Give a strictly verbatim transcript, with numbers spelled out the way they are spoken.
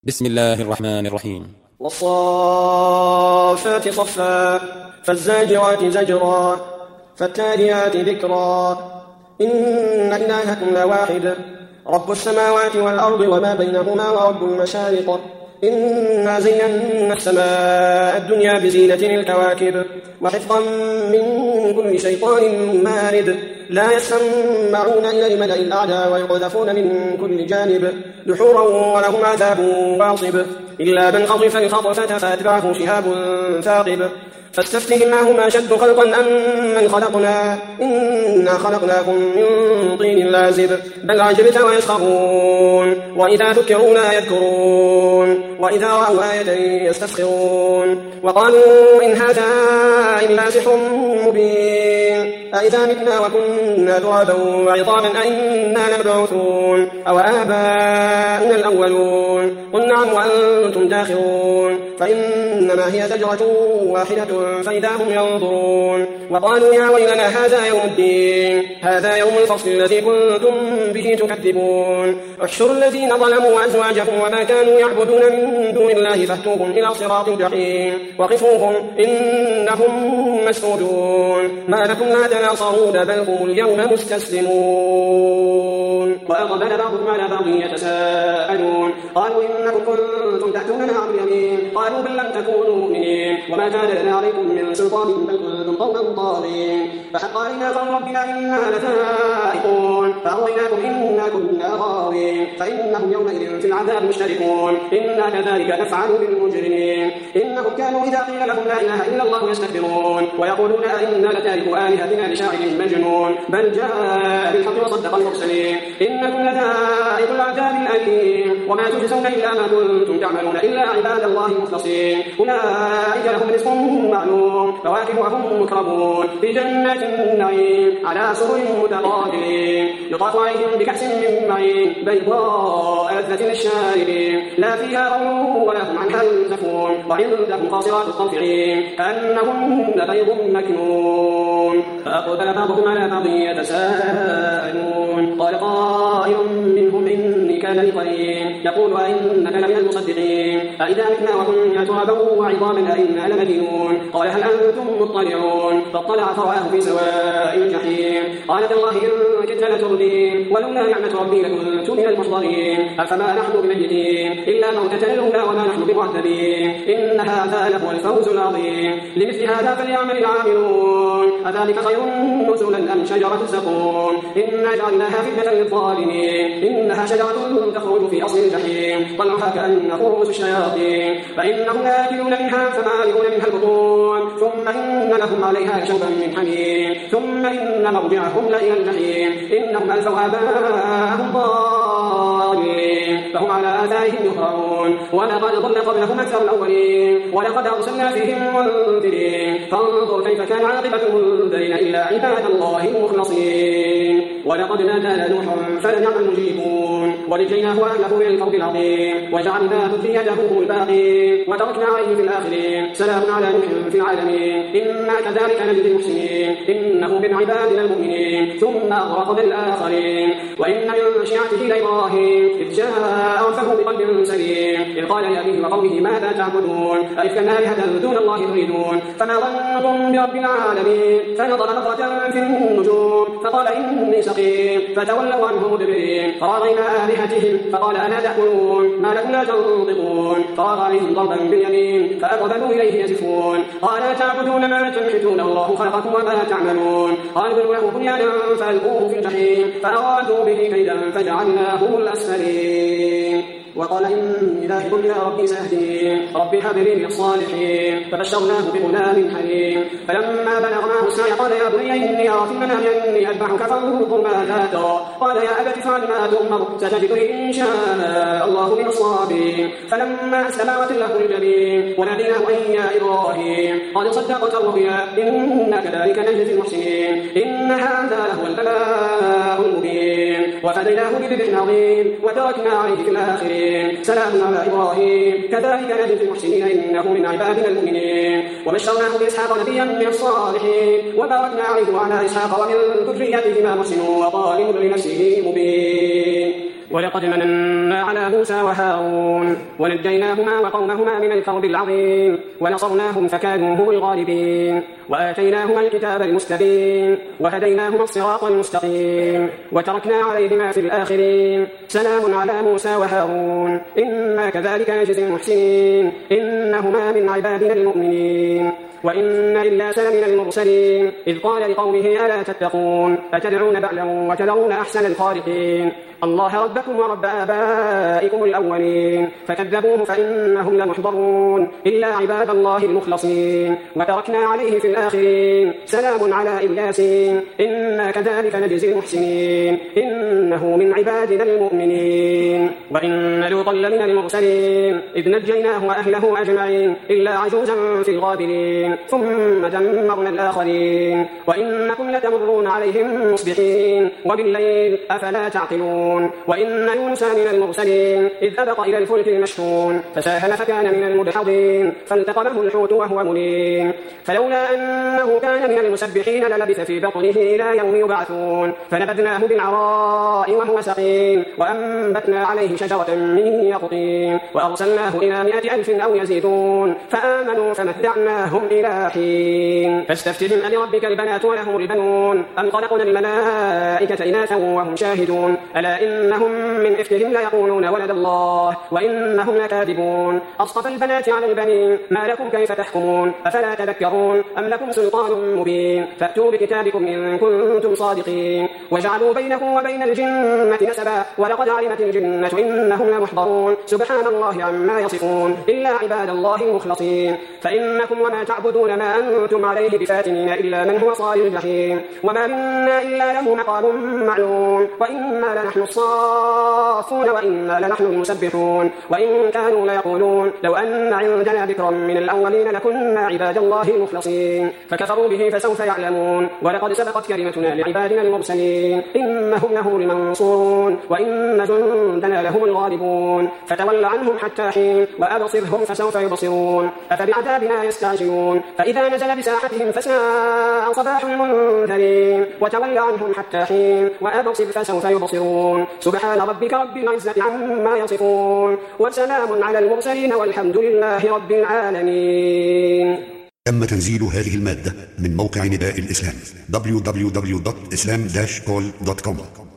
بسم الله الرحمن الرحيم. والصافات صفا فالزاجرات زجرا فالتاليات ذكرا إن إلهكم لواحد رب السماوات والأرض وما بينهما ورب المشارق إنا زينا السماء الدنيا بزينة الكواكب وحفظا من كل شيطان مارد لا يسمعون إلى الملأ الأعلى ويقذفون من كل جانب دحورا ولهم عذاب واصب إلا من خطف الخطفة فأتبعه شهاب ثاقب فاستفتهم أهم أشد خلقا أم من خلقنا إنا خلقناكم من طين لازب بل عجبت ويسخرون وإذا ذكروا لا يذكرون وإذا رأوا آية يستسخرون وقالوا إن هذا إلا سحر مبين أإذا متنا وكنا ترابا وعظاما أئنا لمبعوثون أو آباؤنا الأولون قل نعم وأنتم داخرون فإنما هي زجرة واحدة فإذا هم ينظرون وقالوا يا ويلنا هذا يوم الدين هذا يوم الفصل الذي كنتم به تكذبون احشروا الذين ظلموا وأزواجهم وما كانوا يعبدون من دون الله فاهتوهم إلى صراط الجحيم وقفوهم إنهم مسؤولون ما لكم لا تناصرون بل هم اليوم مستسلمون وأقبل بعضهم على بعض يتساءلون قالوا إنكم كنتم تأتوننا عن اليمين قالوا بل لم تكونوا مؤمنين وما كان لنا عليكم من سلطان بل كنتم قوما ضالين فحق علينا قول ربنا إنا لذائقون فأغويناكم إنا كنا غاوين فإنهم يومئذ في العذاب مشتركون إنا كذلك نفعل بالمجرمين إنهم كانوا إذا قيل لهم لا إله إلا الله يستكبرون ويقولون أئنا لتاركوا آلهتنا لشاعر مجنون بل جاء بالحق وصدق المرسلين إنكم لذائق العذاب الأليم وما تجزون إلا ما كنتم تعملون إلا عباد الله المخلصين أولئك لهم رزق معلوم فواكه وهم مكرمون في جنات النعيم على سرر متقابلين يطاف عليهم بكأس من معين بيضاء لذة للشاربين لا فيها غول ولا هم عنها ينزفون وعندهم قاصرات الطرف عين كأنهن بيض مكنون فأقبل بعضهم على بعض يتساءلون قال قائل منهم إني كان لي قرين يقول أئنك لمن المصدقين أئذا متنا وكنا ترابا وعظاما أئنا لمدينون قال هل أنتم مطلعون فاطلع فرآه في سواء الجحيم قال تالله إن كدت لتردين ولولا نعمة ربي لكنت من المحضرين أفما نحن بميتين إلا موتتنا الأولى وما نحن بمعذبين إن هذا لهو الفوز العظيم لمثل هذا فليعمل العاملون أذلك خير نزلا أم شجرة الزقوم إنا جعلناها فتنة للظالمين إنها شجرة تخرج في أصل الجحيم طلعها كأنه رؤوس الشياطين فإنهم يأكلون منها فمالئون منها البطون ثم إن لهم عليها شوبا من حميم ثم إن مرجعهم لإلى الجحيم إنهم ألفوا آباءهم ضالين فهم على آثارهم يهرعون ولقد ضل قبلهم أكثر الأولين ولقد أرسلنا فيهم منذرين فانظر كيف كان عاقبة المنذرين إلا عباد الله المخلصين ولقد نادانا نوح فلنعم المجيبون ونجيناه وأهله من الفوق العظيم وجعلنا ذريته هم الباقين وتركنا عليه في الآخرين سلام على نوح في العالمين إنا كذلك نجزي المحسنين إنه من عبادنا المؤمنين ثم أغرقنا الآخرين وإن من شيعته لإبراهيم إذ جاء ربه بقلب سليم إذ قال لأبيه وقومه ماذا تعبدون أئفكا آلهة دون الله تريدون فما ظنكم برب العالمين فنظر نظرة في النجوم فقال إني سقيم فتولوا عنه مدبرين فراغينا آلهتهم فقال ألا تأكلون ما لكم لا تنطقون فراغ عليهم ضربا باليمين فأقبلوا إليه يزفون قال تعبدون ما تنحتون الله خلقكم وما تعملون قالوا ابنوا له بنيانا فألقوه في الجحيم فأرادوا به كيدا فجعلناهم الأسفلين وقال إني ذاهب إلى ربي سيهدين رب هب لي من الصالحين فبشرناه بغلام حليم فلما بلغ معه السعي قال يا بني إني أرى في المنام أني أذبحك فانظر ماذا ترى قال يا أبت افعل ما تؤمر ستجدني إن شاء الله من الصابرين فلما أسلما وتله للجبين وناديناه أن يا إبراهيم قد صدقت الرؤيا إنا كذلك نجزي المحسنين إن هذا لهو البلاء المبين وفديناه بذبح عظيم وتركنا عليه في الآخرين سلام على إبراهيم كذلك نجزي المحسنين إنه من عبادنا المؤمنين وبشرناه بإسحاق نبيا من الصالحين وباركنا عليه وعلى إسحاق ومن ذريتهما محسن وظالم لنفسه مبين ولقد مننا على موسى وهارون ونجيناهما وقومهما من الكرب العظيم ونصرناهم فكانوا هم الغالبين وآتيناهما الكتاب المستبين وهديناهما الصراط المستقيم وتركنا عليهما في الآخرين سلام على موسى وهارون إنا كذلك نجزي المحسنين إنهما من عبادنا المؤمنين وإن إلياس لمن المرسلين إذ قال لقومه ألا تتقون أتدعون بعلا وتذرون أحسن الخالقين الله ربكم ورب آبائكم الأولين فكذبوه فإنهم لمحضرون إلا عباد الله المخلصين وتركنا عليه في الآخرين سلام على إلياس إنا كذلك نجزي المحسنين إنه من عبادنا المؤمنين وإن لوطا لمن المرسلين إذ نجيناه وأهله أجمعين إلا عجوزا في الغابرين ثم دمرنا الآخرين وإنكم لتمرون عليهم مصبحين وبالليل أفلا تعقلون وإن يونس من المرسلين إذ أبق إلى الفلك المشحون فساهم فكان من المدحضين فالتقمه الحوت وهو مليم فلولا أنه كان من المسبحين للبث في بطنه إلى يوم يبعثون فنبذناه بالعراء وهو سقيم وأنبتنا عليه شجرة من يقطين وأرسلناه إلى مائة ألف أو يزيدون فآمنوا فمتعناهم إلى حين فاستفتهم ألربك البنات ولهم البنون أم خلقنا الملائكة إناثا وهم شاهدون ألا إنهم من إفكهم ليقولون ولد الله وإنهم لكاذبون أصطفى البنات على البنين ما لكم كيف تحكمون أفلا تذكرون أم لكم سلطان مبين فأتوا بكتابكم إن كنتم صادقين وجعلوا بينه وبين الجنة نسبا ولقد علمت الجنة إنهم لمحضرون سبحان الله عما يصفون إلا عباد الله المخلصين فإنكم وما تعبدون ما أنتم عليه بفاتنين إلا من هو صال الجحيم وما منا إلا له مقام معلوم وإنا لنحن الصافون وإنا لنحن المسبحون وإن كانوا ليقولون لو أن عندنا ذكرا من الأولين لكنا عباد الله المخلصين فكفروا به فسوف يعلمون ولقد سبقت كلمتنا لعبادنا المرسلين إنهم لهم المنصورون وإن جندنا لهم الغالبون فتول عنهم حتى حين وأبصرهم فسوف يبصرون أفبعذابنا يستعجلون فإذا نزل بساحتهم فساء صباح المنذرين وتول عنهم حتى حين وأبصر فسوف يبصرون سبحان ربك رب العزة عما يصفون وسلام على المرسلين والحمد لله رب العالمين. تم تنزيل هذه المادة من موقع نداء الإسلام دبليو دبليو دبليو دوت إسلام داش كول دوت كوم.